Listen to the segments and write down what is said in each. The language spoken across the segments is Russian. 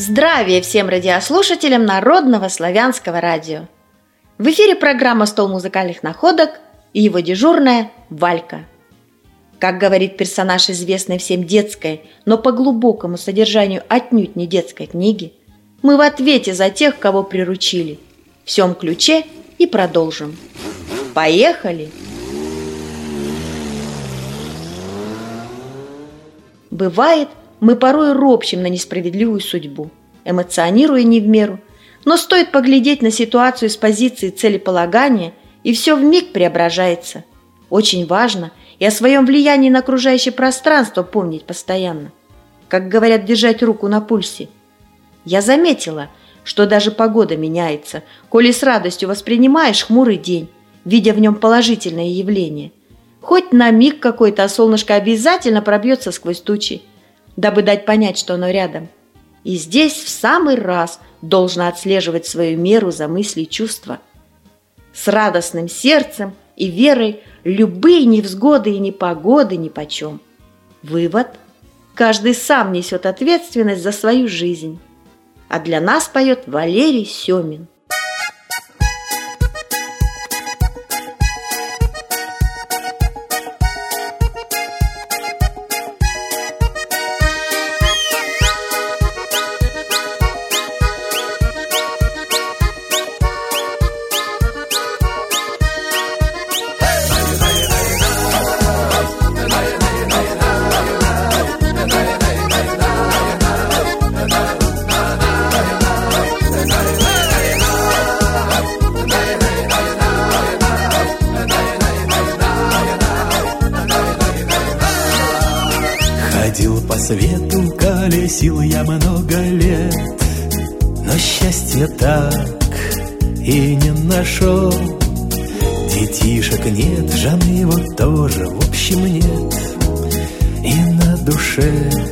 Здравия всем радиослушателям Народного славянского радио! В эфире программа «Стол музыкальных находок» и его дежурная Валька. Как говорит персонаж известной всем детской, но по глубокому содержанию отнюдь не детской книги, мы в ответе за тех, кого приручили. В сём ключе и продолжим. Поехали! Бывает, мы порой ропщем на несправедливую судьбу, эмоционируя не в меру, но стоит поглядеть на ситуацию с позиции целеполагания, и все вмиг преображается. Очень важно и о своем влиянии на окружающее пространство помнить постоянно. Как говорят, держать руку на пульсе. Я заметила, что даже погода меняется, коли с радостью воспринимаешь хмурый день, видя в нем положительное явление. Хоть на миг какой-то, а солнышко обязательно пробьется сквозь тучи, дабы дать понять, что оно рядом. И здесь в самый раз должно отслеживать свою меру за мысли и чувства. С радостным сердцем и верой любые невзгоды и непогоды нипочем. Вывод: каждый сам несет ответственность за свою жизнь. А для нас поет Валерий Семин. По свету колесил я много лет, но счастья так и не нашел. Детишек нет, жены его тоже, в общем, нет. И на душе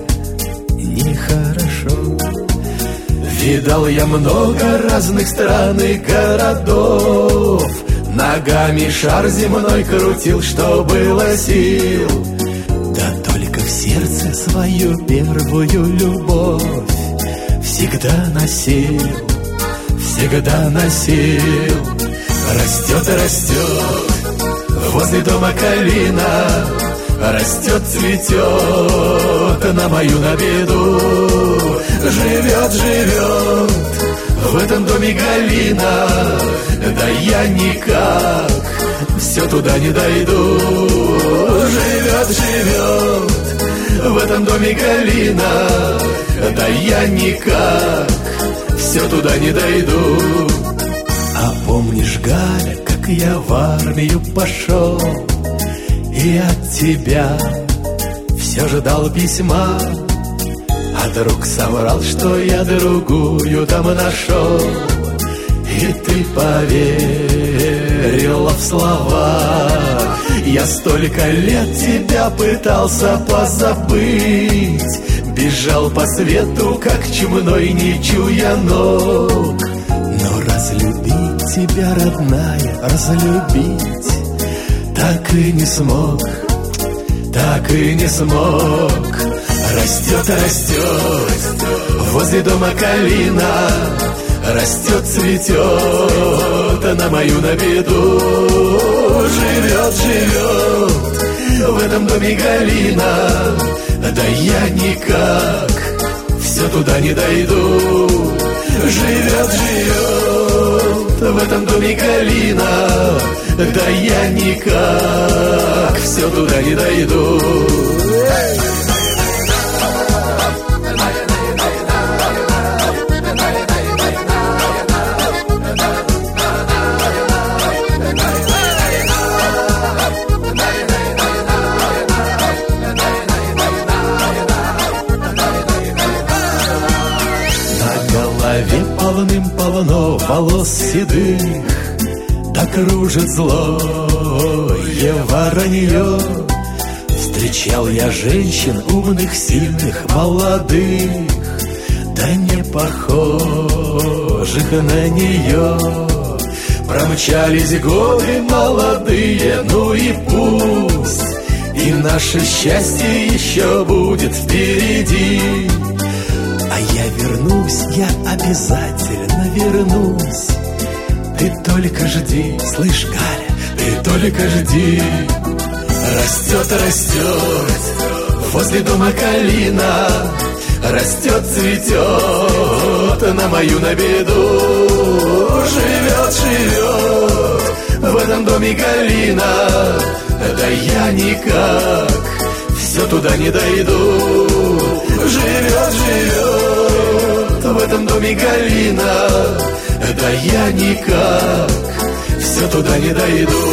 нехорошо. Видал я много разных стран и городов, ногами шар земной крутил, что было сил. В сердце свою первую любовь всегда носил, всегда носил. Растет и растет возле дома калина, растет, цветет на мою на беду. Живет, живет в этом доме Галина, да я никак все туда не дойду. Живет, живет в этом доме Галина, да я никак все туда не дойду. А помнишь, Галя, как я в армию пошел, и от тебя все ждал письма, а друг соврал, что я другую там нашел. И ты поверила в слова. Я столько лет тебя пытался позабыть, бежал по свету, как чумной, не чуя ног. Но разлюбить тебя, родная, разлюбить так и не смог, так и не смог. Растет, растет возле дома калина, растет, цветет на мою на беду. Живет, живет в этом доме Галина, да я никак все туда не дойду. Живет, живет в этом доме Галина, да я никак все туда не дойду. Полным-полно волос седых, да кружит злое воронье. Встречал я женщин умных, сильных, молодых, да не похожих на нее. Промчались годы молодые, ну и пусть, и наше счастье еще будет впереди. А я вернусь, я обязательно вернусь. Ты только жди, слышь, Галя, ты только жди. Растет, растет возле дома калина, растет, цветет на мою на беду. Живет, живет в этом доме калина, да я никак все туда не дойду. Живет, живет в этом доме калина, да я никак все туда не дойду.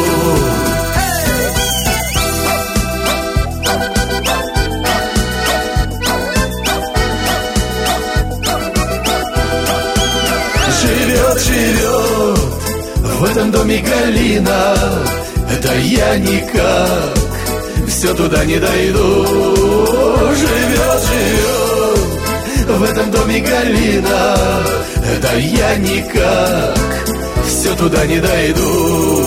Живет, живет в этом доме калина, да я никак все туда не дойду. Живет, живет в этом доме калина, да я никак все туда не дойду.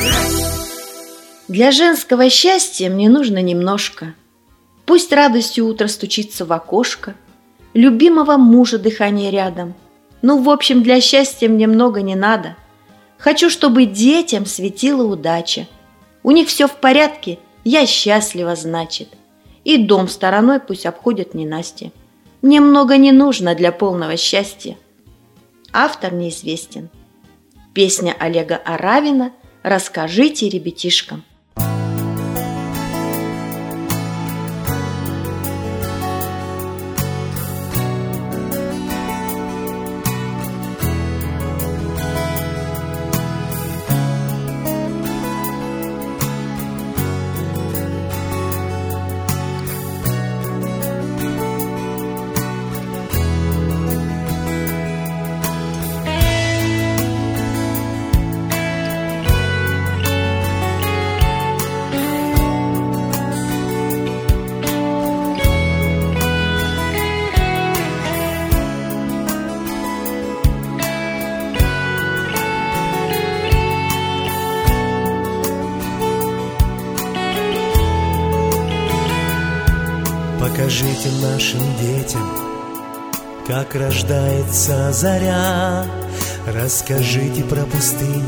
Для женского счастья мне нужно немножко. Пусть радостью утро стучится в окошко, любимого мужа дыхание рядом. Ну, в общем, для счастья мне много не надо. Хочу, чтобы детям светила удача. У них все в порядке, я счастлива, значит. И дом стороной пусть обходят ненастье. Мне много не нужно для полного счастья. Автор неизвестен. Песня Олега Аравина «Расскажите ребятишкам». Покажите нашим детям, как рождается заря. Расскажите про пустыни,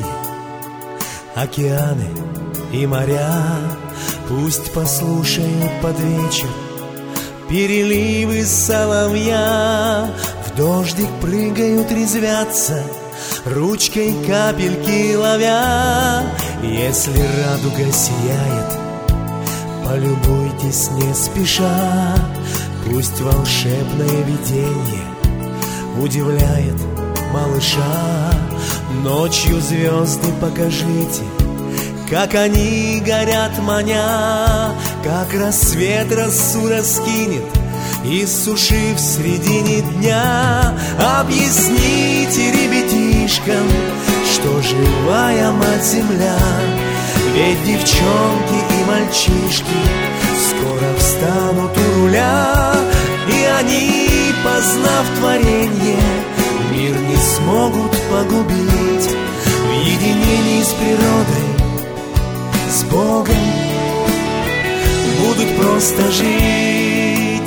океаны и моря. Пусть послушают под вечер переливы соловья. В дождик прыгают, резвятся, ручкой капельки ловя. Если радуга сияет, полюбуйтесь не спеша. Пусть волшебное видение удивляет малыша. Ночью звезды покажите, как они горят маня. Как рассвет росу раскинет, иссушив в середине дня. Объясните ребятишкам, что живая мать-земля. Ведь девчонки и мальчишки скоро встанут у руля. И они, познав творенье, мир не смогут погубить. В единении с природой, с Богом будут просто жить.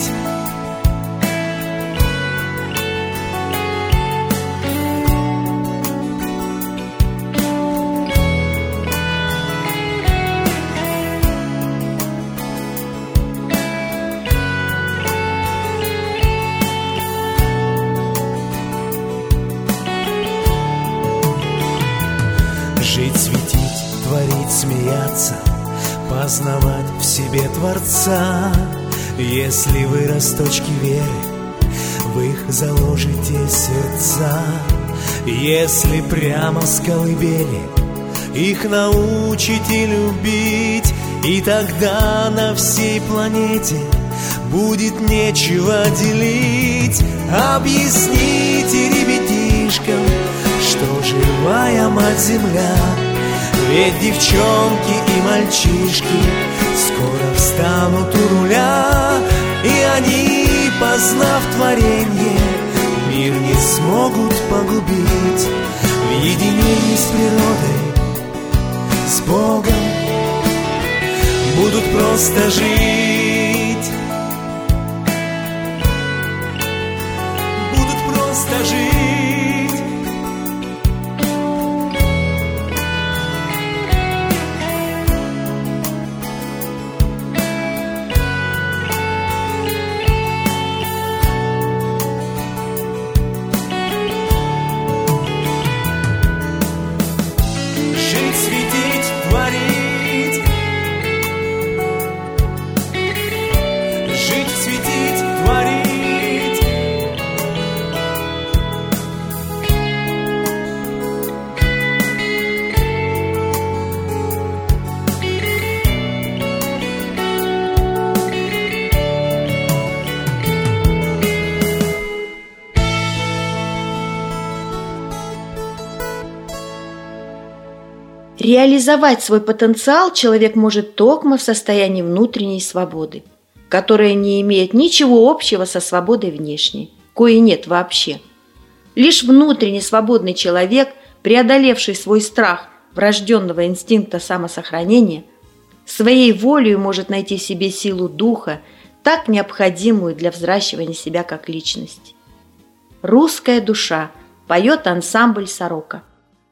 Жить, светить, творить, смеяться, познавать в себе Творца. Если вы росточки веры, в их заложите сердца. Если прямо с колыбели их научите любить, и тогда на всей планете будет нечего делить. Объясните ребятишкам, что живая мать-земля. Ведь девчонки и мальчишки скоро встанут у руля. И они, познав творенье, мир не смогут погубить. В единении с природой, с Богом будут просто жить. жить, светить, творить. Жить, светить, творить. Реализовать свой потенциал человек может только в состоянии внутренней свободы, которая не имеет ничего общего со свободой внешней, коей нет вообще. Лишь внутренне свободный человек, преодолевший свой страх врожденного инстинкта самосохранения, своей волей может найти в себе силу духа, так необходимую для взращивания себя как личности. «Русская душа» поет ансамбль «Сорока».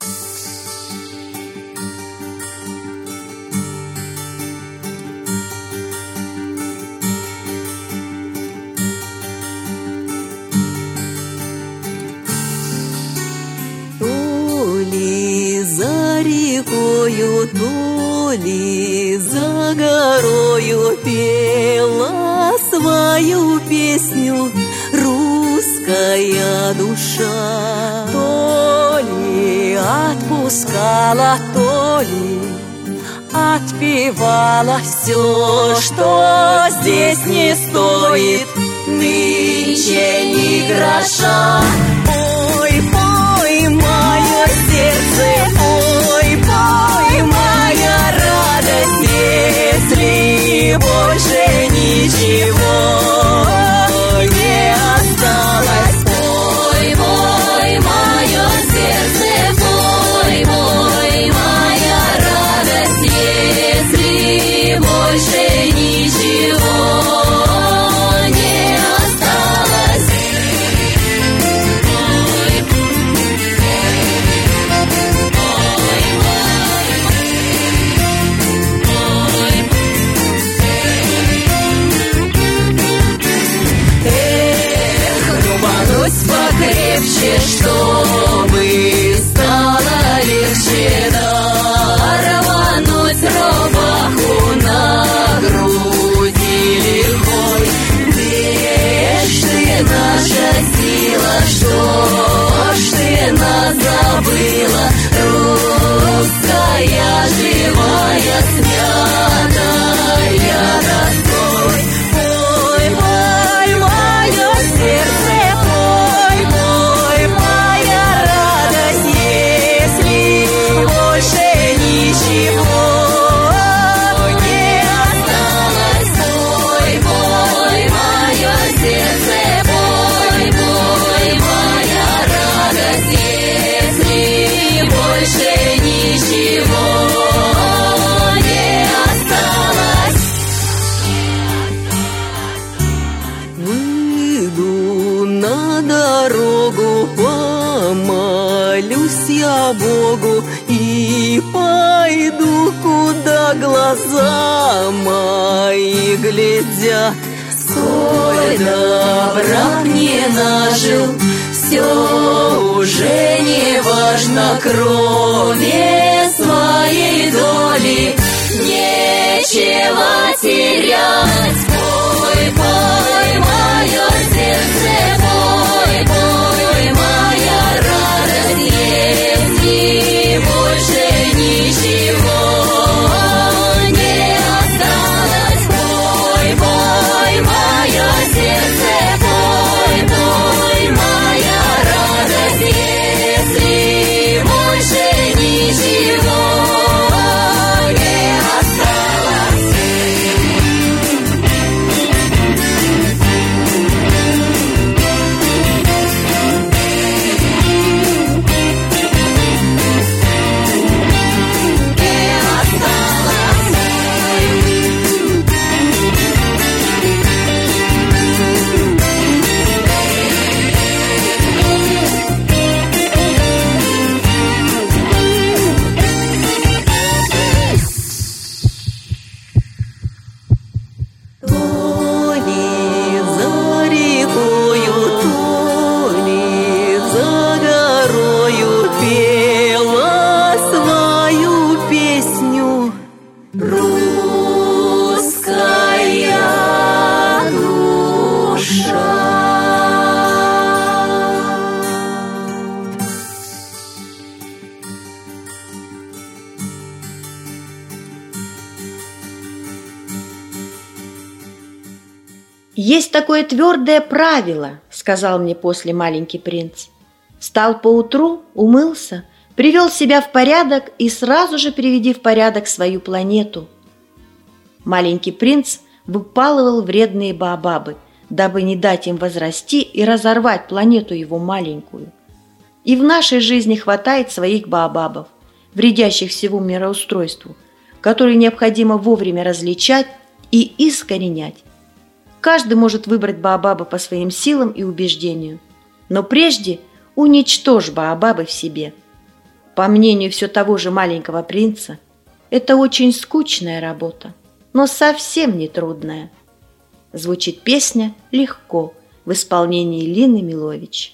За рекою, то ли за горою пела свою песню русская душа. То ли отпускала, то ли отпевала все, что здесь не стоит нынче ни гроша. Ой, пой, мое сердце, ой, пой, моя радость, если больше ничего не осталось. Пой, пой, мое сердце, пой, пой, моя радость, если больше ничего не осталось. Покрепче, чтобы стало легче, да, рвануть рубаху на груди лихой. Где ж ты, наша сила, что ж ты нас забыла, русская живая, смятая тоской. Ой, ой, мое сердце, ничего не осталось. Пой, пой, мое сердце, пой, пой, моя радость, если больше ничего не осталось. Выйду на дорогу, помолюсь я Богу и пойду, куда глаза мои глядят. Сколь добра мне нажил, все уже не важно, кроме своей доли нечего терять. Пой, пой, мое сердце, пой, пой, моя радость, если больше ничего не осталось. Пой, пой, мое сердце, пой, пой, моя радость, если больше ничего не осталось. «Есть такое твердое правило», — сказал мне после маленький принц. «Встал поутру, умылся, привел себя в порядок и сразу же приведи в порядок свою планету». Маленький принц выпалывал вредные баобабы, дабы не дать им возрасти и разорвать планету его маленькую. И в нашей жизни хватает своих баобабов, вредящих всему мироустройству, которые необходимо вовремя различать и искоренять. Каждый может выбрать баобаба по своим силам и убеждению, но прежде уничтожь баобабы в себе. По мнению все того же маленького принца, это очень скучная работа, но совсем не трудная. Звучит песня «Легко» в исполнении Лины Милович.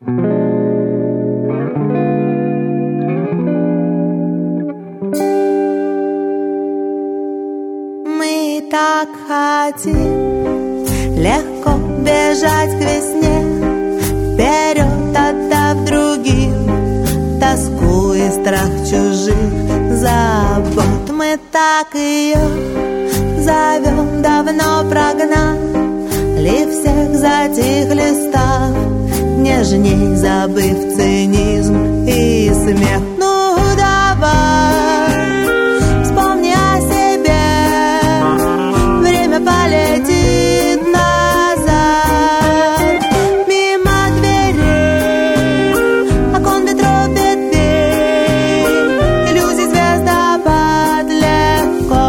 Мы так хотим легко бежать к весне, вперед, отдав другим тоску и страх чужих забот. Мы так ее зовем, давно прогнали всех, затихли, став нежней, забыв цинизм и смех. Ну давай, вспомни о себе, время полетит назад, мимо дверей, окон, ветров, ветвей, иллюзий звездопад легко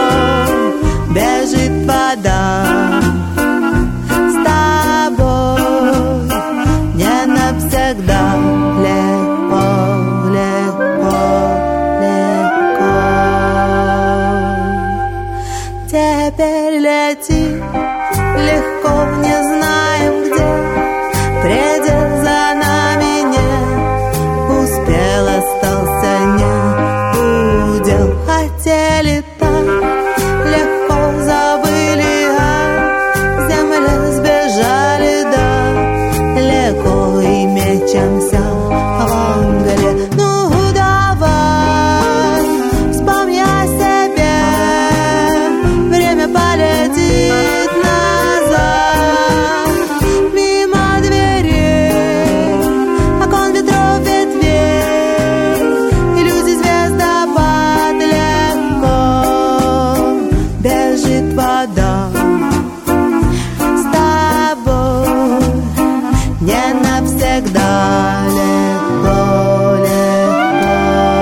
бежит вода. С тобой не навсегда, легко, легко, легко. Теперь лети легко, не знаем где, предел за нами нет, успел, остался не удел. Хотели так легко, забыли о земле, сбежали далеко и мечемся в мгле. Ну давай, вспомни о себе, время полетит назад, мимо дверей, окон, ветров, ветвей, иллюзий звездопад легко бежит вода. С тобой не навсегда, легко, легко,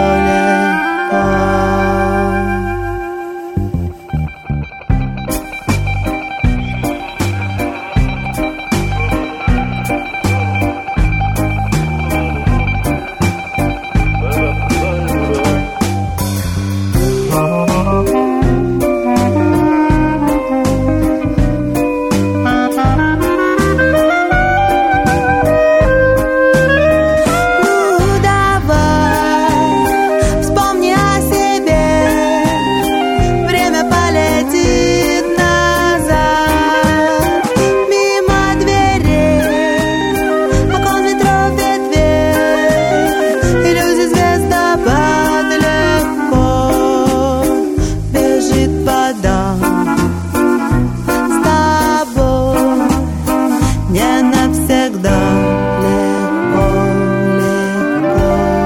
ну давай, вспомни о себе, время полетит назад, мимо дверей, окон, ветров, ветвей, иллюзий звездопад легко бежит вода. С тобой не навсегда, легко, легко,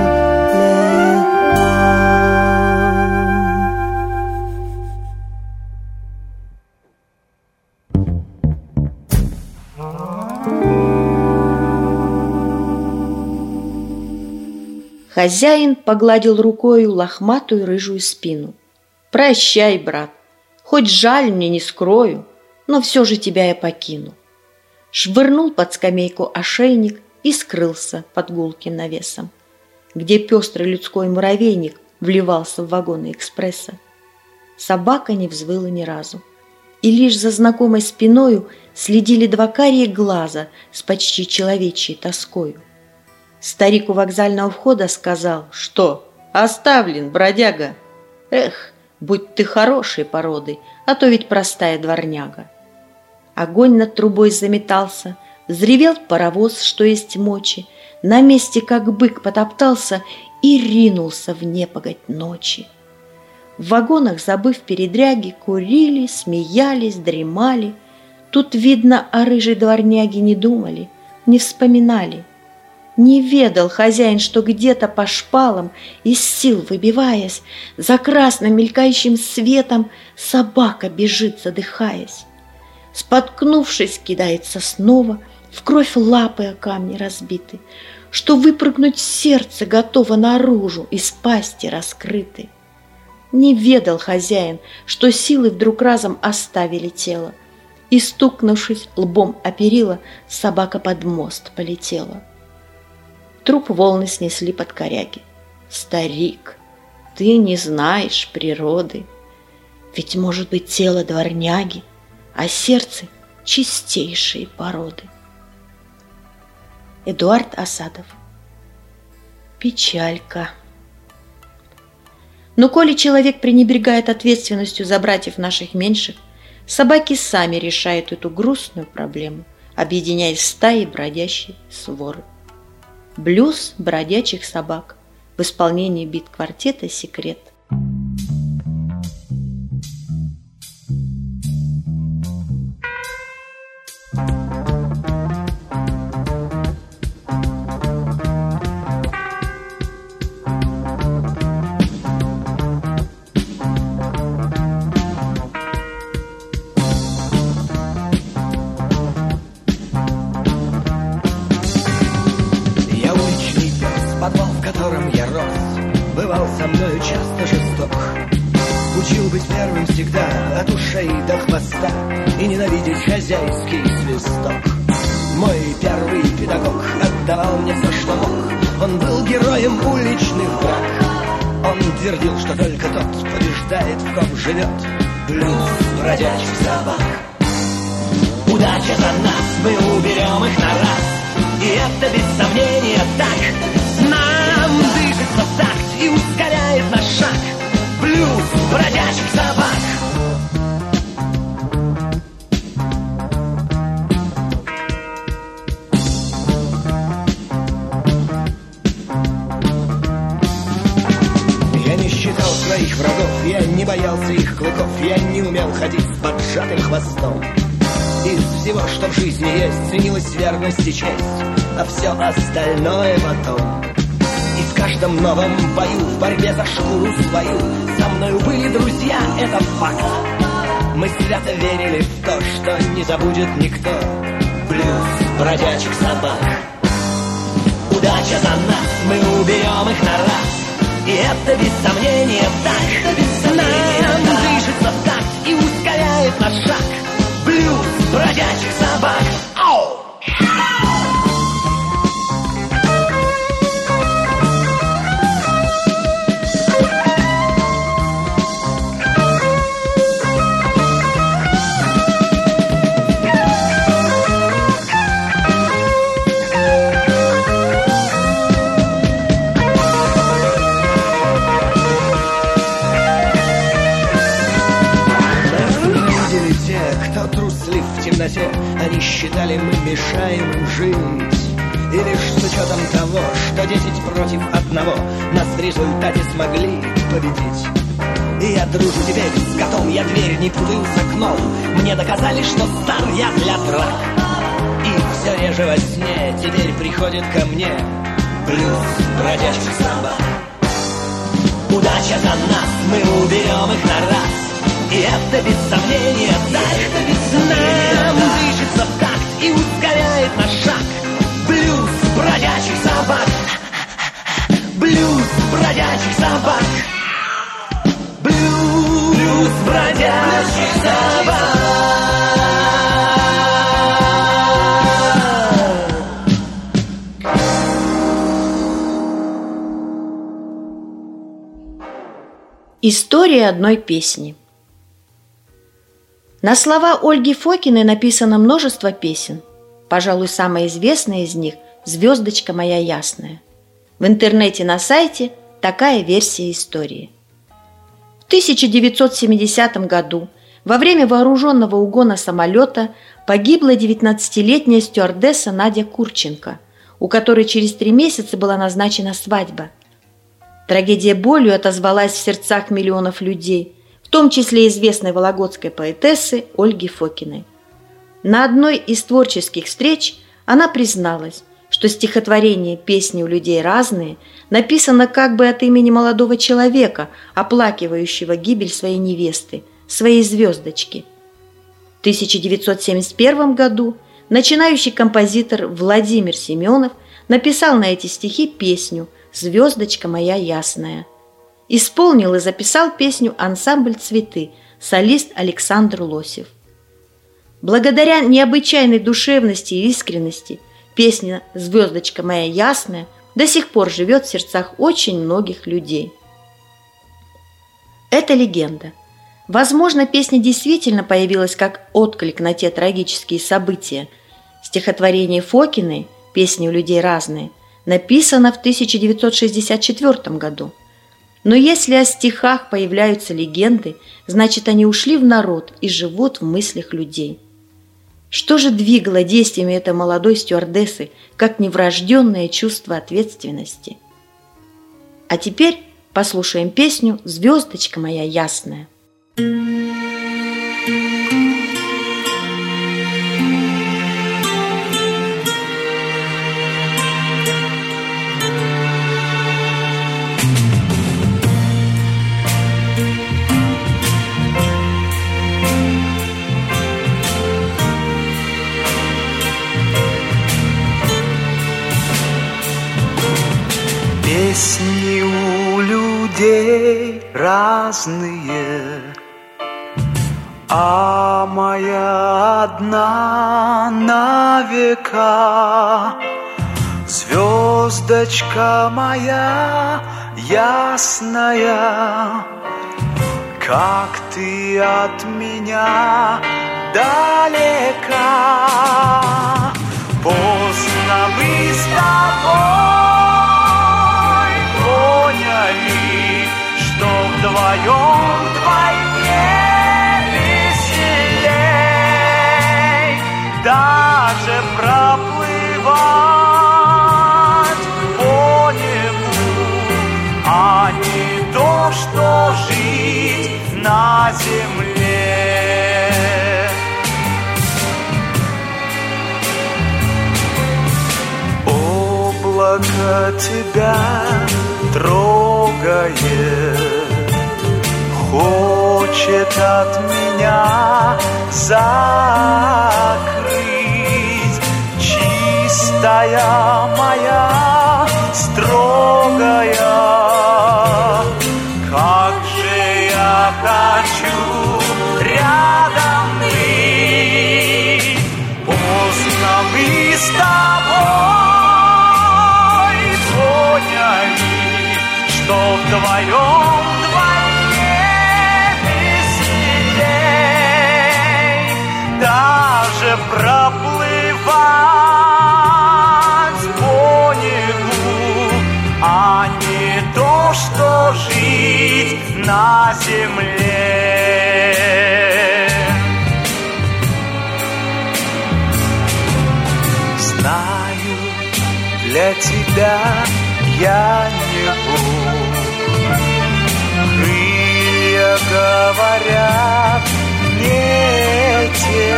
Хозяин погладил рукою лохматую рыжую спину. «Прощай, брат, хоть жаль мне, не скрою, но все же тебя я покину». Швырнул под скамейку ошейник и скрылся под гулким навесом, где пестрый людской муравейник вливался в вагоны экспресса. Собака не взвыла ни разу, и лишь за знакомой спиною следили два карие глаза с почти человечьей тоскою. Старик у вокзального входа сказал: «Что, оставлен, бродяга? Эх, будь ты хорошей породы, а то ведь простая дворняга». Огонь над трубой заметался, взревел паровоз, что есть мочи, на месте, как бык, потоптался и ринулся в непогодь ночи. В вагонах, забыв передряги, курили, смеялись, дремали, Тут, видно, о рыжей дворняге не думали, не вспоминали. Не ведал хозяин, что где-то по шпалам, из сил выбиваясь, за красным мелькающим светом собака бежит, задыхаясь. Споткнувшись, кидается снова, в кровь лапы о камни разбиты, что выпрыгнуть сердце готово наружу, из пасти раскрыты. Не ведал хозяин, что силы вдруг разом оставили тело, и, стукнувшись лбом о перила, собака под мост полетела. Труп волны снесли под коряги. Старик, ты не знаешь природы, ведь может быть тело дворняги, а сердце чистейшей породы. Эдуард Асадов. Печалька. Но коли человек пренебрегает ответственностью за братьев наших меньших, собаки сами решают эту грустную проблему, объединяясь в стаи бродящей своры. Блюз бродячих собак в исполнении бит-квартета «Секрет». Подвал, в котором я рос, бывал со мною часто жесток. Учил быть первым всегда, от ушей до хвоста, и ненавидеть хозяйский свисток. Мой первый педагог отдавал мне все, что мог. Он был героем уличных драк. Он твердил, что только тот побеждает, в ком живет блюз бродячих собак. Удача за нас, мы уберем их на раз, и это без сомнения так. Нам дышится в такт и ускоряет наш шаг блюз бродячих собак. Я не считал своих врагов, я не боялся их клыков, я не умел ходить с поджатым хвостом. Из всего, что в жизни есть, ценилась верность и честь, а все остальное потом. И в каждом новом бою, в борьбе за шкуру свою, со мною были друзья, это факт. Мы свято верили в то, что не забудет никто блюз бродячих собак. Удача за нас, мы уберем их на раз, и это без сомнения так. Нам дышится в такт и ускоряет наш шаг блюз бродячих собак. Ау! В темноте они считали, мы мешаем им жить. И лишь с учетом того, что 10 против 1 нас в результате смогли победить. И я дружу теперь с котом, я дверь не путаю с окном. Мне доказали, что стар я для драк. И все реже во сне теперь приходит ко мне блюз бродячих собак. Удача за нас, мы уберем их на раз, и это без сомнения так. Нам дышится в такт и ускоряет наш шаг блюз бродячих собак. Блюз бродячих собак. Блюз бродячих собак. История одной песни. На слова Ольги Фокиной написано множество песен. Пожалуй, самая известная из них «Звездочка моя ясная». В интернете на сайте такая версия истории. В 1970 году во время вооруженного угона самолета погибла 19-летняя стюардесса Надя Курченко, у которой через 3 месяца была назначена свадьба. Трагедия болью отозвалась в сердцах миллионов людей, в том числе известной вологодской поэтессы Ольги Фокиной. На одной из творческих встреч она призналась, что стихотворение «Песни у людей разные» написано как бы от имени молодого человека, оплакивающего гибель своей невесты, своей звездочки. В 1971 году начинающий композитор Владимир Семенов написал на эти стихи песню «Звездочка моя ясная». Исполнил и записал песню ансамбль «Цветы», солист Александр Лосев. Благодаря необычайной душевности и искренности песня «Звездочка моя ясная» до сих пор живет в сердцах очень многих людей. Это легенда. Возможно, песня действительно появилась как отклик на те трагические события. Стихотворение Фокиной «Песни у людей разные» написано в 1964 году. Но если о стихах появляются легенды, значит, они ушли в народ и живут в мыслях людей. Что же двигало действиями этой молодой стюардессы, как неврожденное чувство ответственности? А теперь послушаем песню «Звездочка моя ясная». Песни у людей разные, а моя одна на века. Звездочка моя ясная, как ты от меня далека. Поздно мы с тобой поняли, что вдвоем вдвойне веселей, даже проплывать по нему, а не то, что жить на земле. Облако тебя трогает, хочет от меня закрыть. Чистая моя, строгая, как же я хочу рядом быть. Поздно мы с тобой поняли, что вдвоем вдвойне веселей, даже проплывать по небу, а не то, что жить на земле. Знаю, для тебя я не Бог. Крылья говорят не те.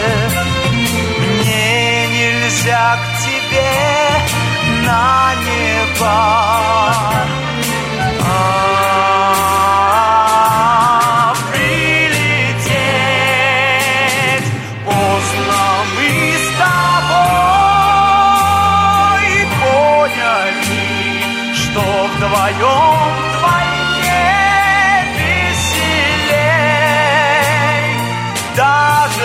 Мне нельзя к тебе на небо. Прилететь. Поздно мы с тобой поняли, что вдвоем вдвойне веселей, даже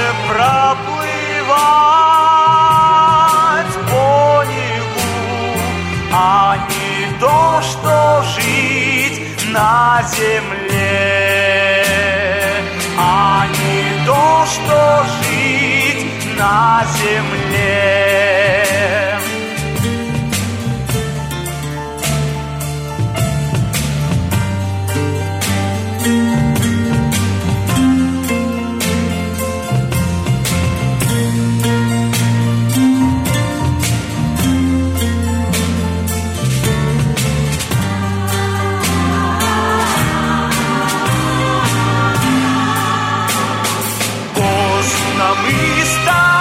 проплывать по небу, а не то, что жить на земле, а не то, что жить на земле. Мы с тобой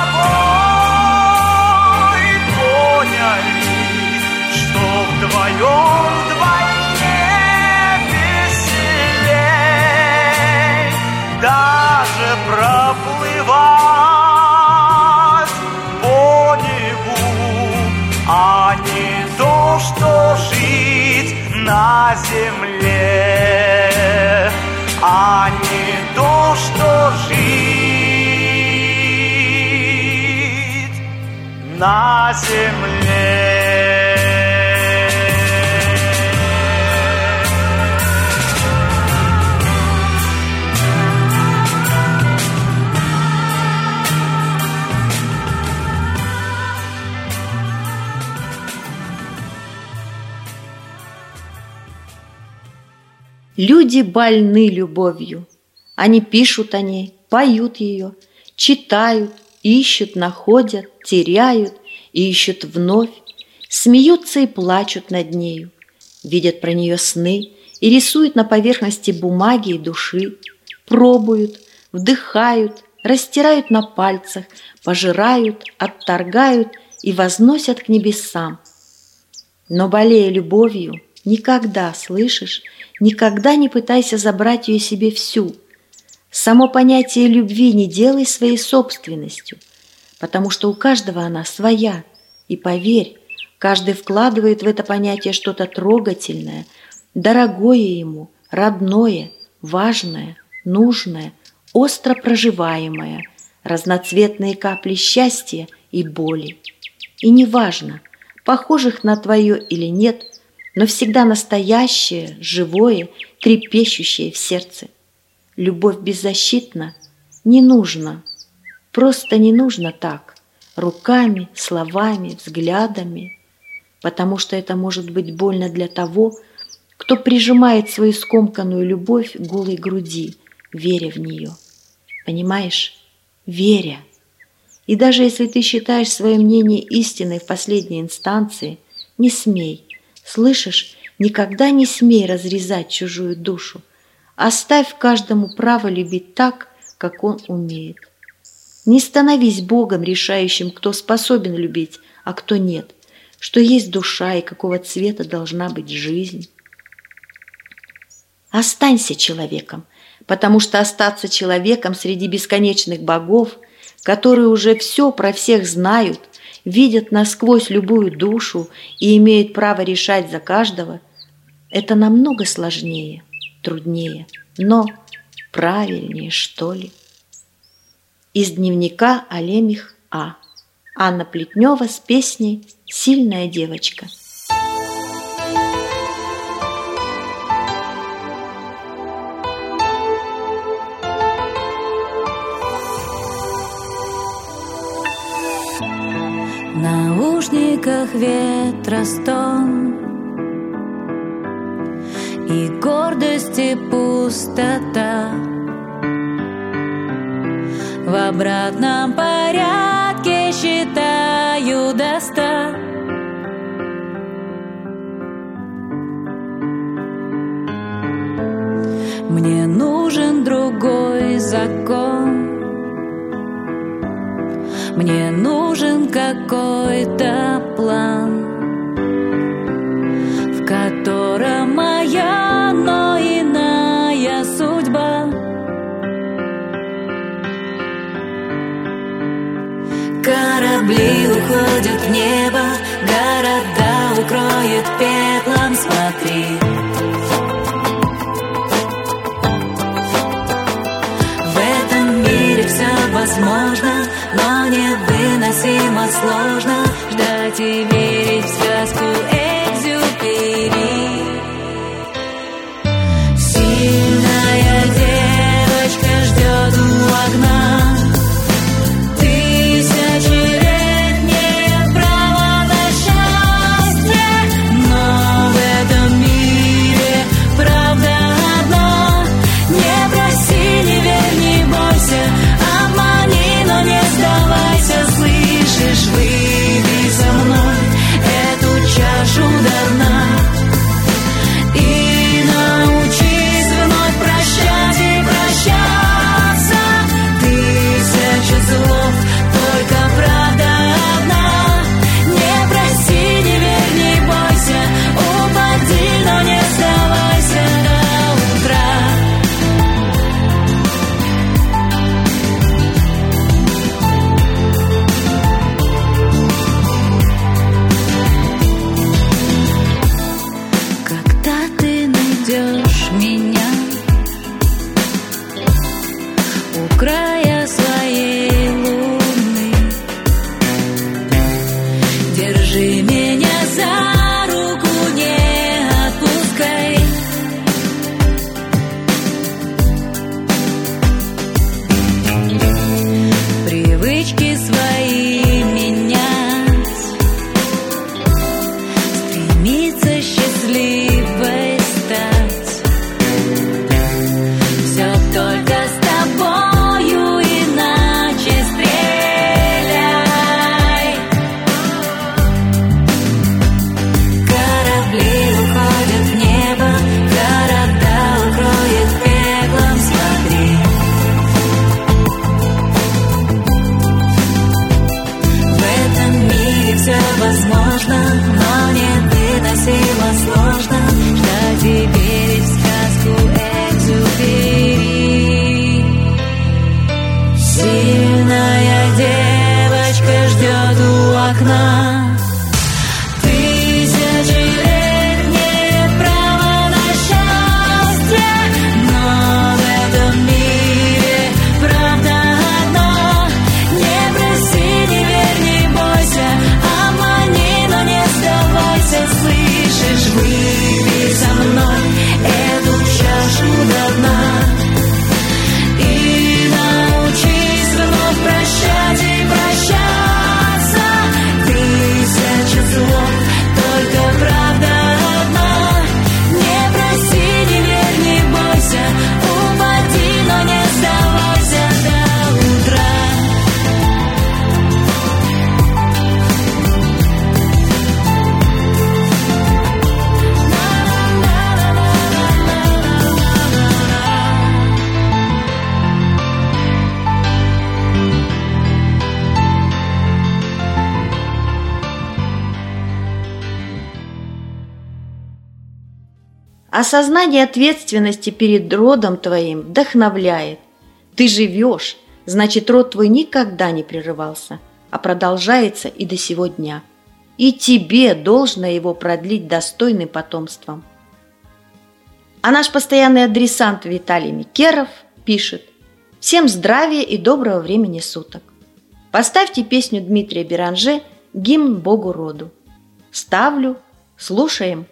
на земле. Люди больны любовью. Они пишут о ней, поют ее, читают, ищут, находят, теряют и ищут вновь, смеются и плачут над нею, видят про нее сны и рисуют на поверхности бумаги и души, пробуют, вдыхают, растирают на пальцах, пожирают, отторгают и возносят к небесам. Но, болея любовью, никогда, слышишь, никогда не пытайся забрать ее себе всю. Само понятие любви не делай своей собственностью, потому что у каждого она своя. И поверь, каждый вкладывает в это понятие что-то трогательное, дорогое ему, родное, важное, нужное, остро проживаемое, разноцветные капли счастья и боли. И неважно, похожих на твое или нет, но всегда настоящее, живое, трепещущее в сердце. Любовь беззащитна, не нужно, просто не нужно так, руками, словами, взглядами, потому что это может быть больно для того, кто прижимает свою скомканную любовь к голой груди, веря в нее. Понимаешь? Веря. И даже если ты считаешь свое мнение истиной в последней инстанции, не смей, слышишь, никогда не смей разрезать чужую душу. Оставь каждому право любить так, как он умеет. Не становись Богом, решающим, кто способен любить, а кто нет, что есть душа и какого цвета должна быть жизнь. Останься человеком, потому что остаться человеком среди бесконечных богов, которые уже все про всех знают, видят насквозь любую душу и имеют право решать за каждого, это намного сложнее, труднее, но правильнее, что ли. Из дневника Алемих А. Анна Плетнева с песней «Сильная девочка». В наушниках ветростон и гордости пустота. В обратном порядке считаю до 100. Мне нужен другой закон. Мне нужен какой-то план, в котором моя, но иная судьба. Корабли уходят в небо, города укроет пеплом, смотри. В этом мире все возможно, но невыносимо сложно ждать и верить в сказку Экзюпери. Сильная девочка ждет у окна. Слышишь, выйди со мной эту чашу до дна и научись вновь прощать и прощаться. Тысяча слов, только правда одна. Не проси, не верь, не бойся, упади, но не сдавайся до утра. Меня у края своей луны Осознание ответственности перед родом твоим вдохновляет. Ты живешь, значит, род твой никогда не прерывался, а продолжается и до сего дня. И тебе должно его продлить достойным потомством. А наш постоянный адресант Виталий Микеров пишет: всем здравия и доброго времени суток. Поставьте песню Дмитрия Беранже «Гимн Богу роду». Ставлю, слушаем.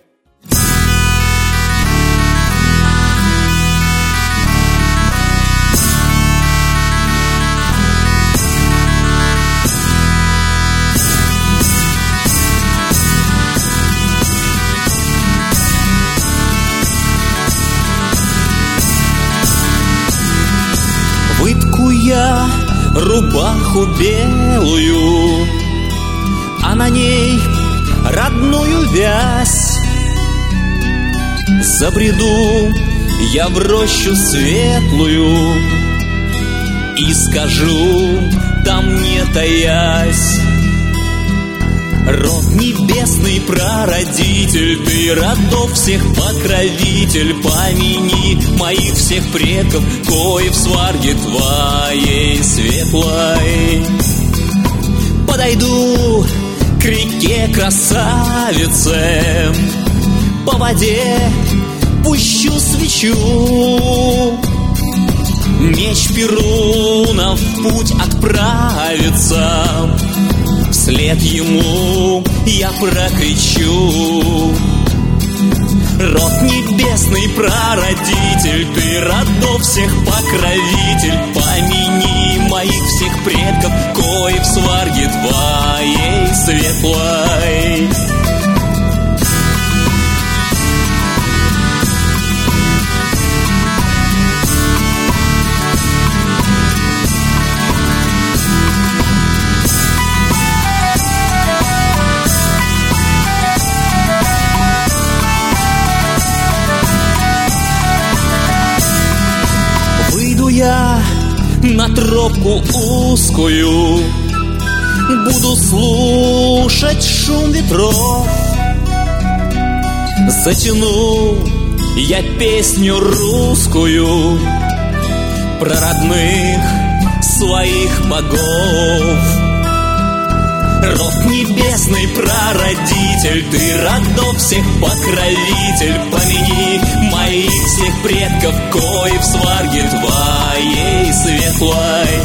Вытку я рубаху белую, а на ней родную вязь. Забреду я в рощу светлую и скажу там, не таясь: род небесный прародитель, ты родов всех покровитель, помяни моих всех предков, кои в сварге твоей светлой. Подойду к реке красавице, по воде пущу свечу, меч Перуна в путь отправится, вслед ему я прокричу: род небесный прародитель, ты родов всех покровитель, помяни моих всех предков, кои в сварге твоей светлой. Я на тропку узкую буду слушать шум ветров, затяну я песню русскую про родных своих богов. Род небесный прародитель, ты родов всех покровитель, помяни моих всех предков, кои в сварге твоей светлой.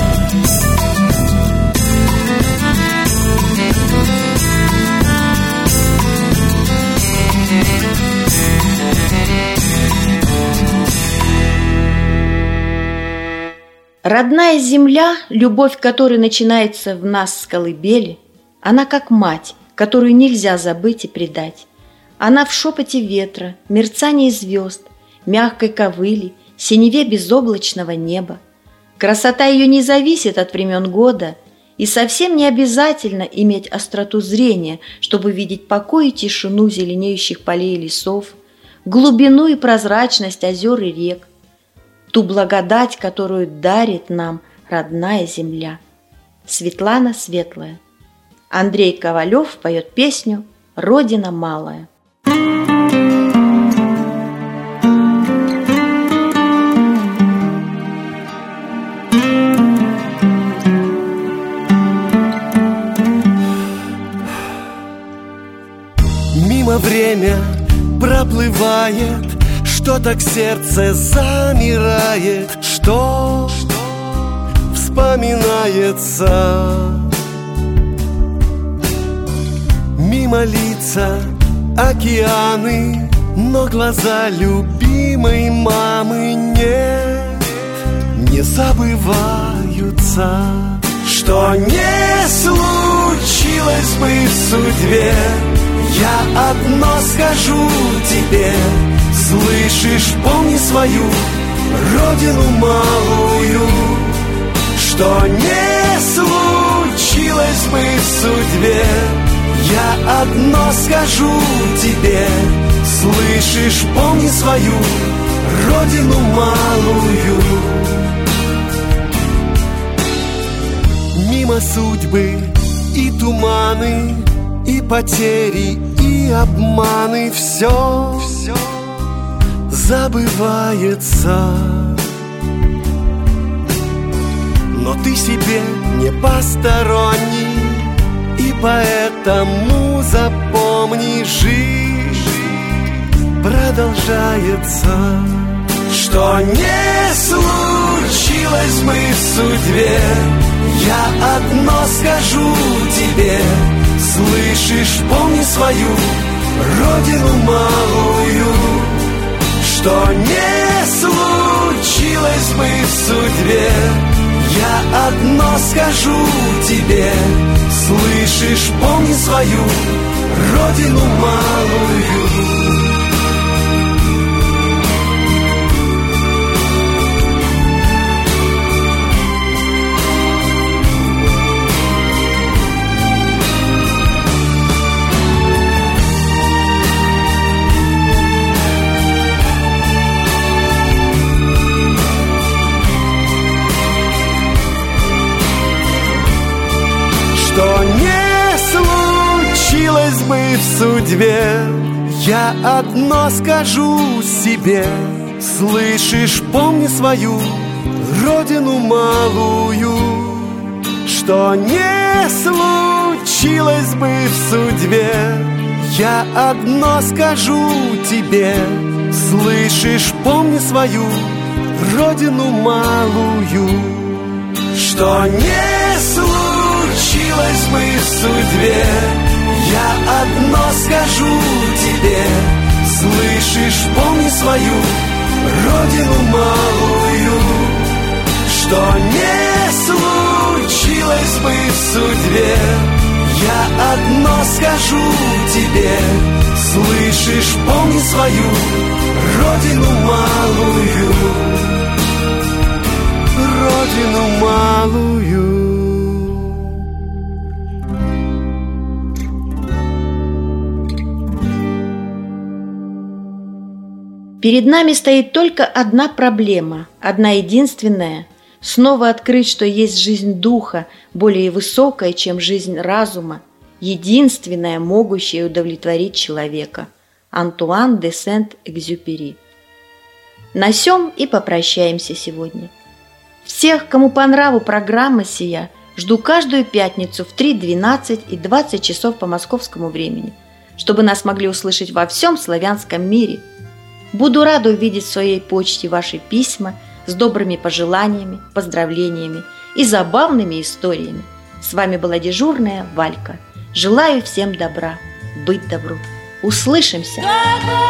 Родная земля, любовь которой начинается в нас с колыбели, она как мать, которую нельзя забыть и предать. Она в шепоте ветра, мерцании звезд, мягкой ковыли, синеве безоблачного неба. Красота ее не зависит от времен года, и совсем не обязательно иметь остроту зрения, чтобы видеть покой и тишину зеленеющих полей и лесов, глубину и прозрачность озер и рек, ту благодать, которую дарит нам родная земля. Светлана Светлая. Андрей Ковалев поет песню «Родина малая». Мимо время проплывает, что так сердце замирает, что вспоминается. Мимо лица океаны, но глаза любимой мамы не забываются. Что не случилось бы в судьбе, я одно скажу тебе: слышишь, помни свою родину малую. Что не случилось бы в судьбе, я одно скажу тебе: слышишь, помни свою родину малую. Мимо судьбы и туманы, и потери, и обманы, все забывается. Но ты себе не посторонний, и поэтому запомни, жизнь продолжается. Что не случилось бы в судьбе, я одно скажу тебе. Слышишь, помни свою родину малую. Что не случилось бы в судьбе, я одно скажу тебе. Слышишь, помни свою родину малую. Что не случилось бы в судьбе, я одно скажу себе. Слышишь, помни свою родину малую. Что не случилось бы в судьбе, я одно скажу тебе. Слышишь, помни свою родину малую. Что не случилось бы в судьбе, я одно скажу тебе. Слышишь, помни свою родину малую. Что не случилось бы в судьбе, я одно скажу тебе. Слышишь, помни свою родину малую. Родину малую. Перед нами стоит только одна проблема, одна единственная – снова открыть, что есть жизнь духа, более высокая, чем жизнь разума, единственная, могущая удовлетворить человека. Антуан де Сент-Экзюпери. На сём и попрощаемся сегодня. Всех, кому по нраву программа сия, жду каждую пятницу в 3, 12 и 20 часов по московскому времени, чтобы нас могли услышать во всем славянском мире. Буду рада увидеть в своей почте ваши письма с добрыми пожеланиями, поздравлениями и забавными историями. С вами была дежурная Валька. Желаю всем добра, быть добру. Услышимся!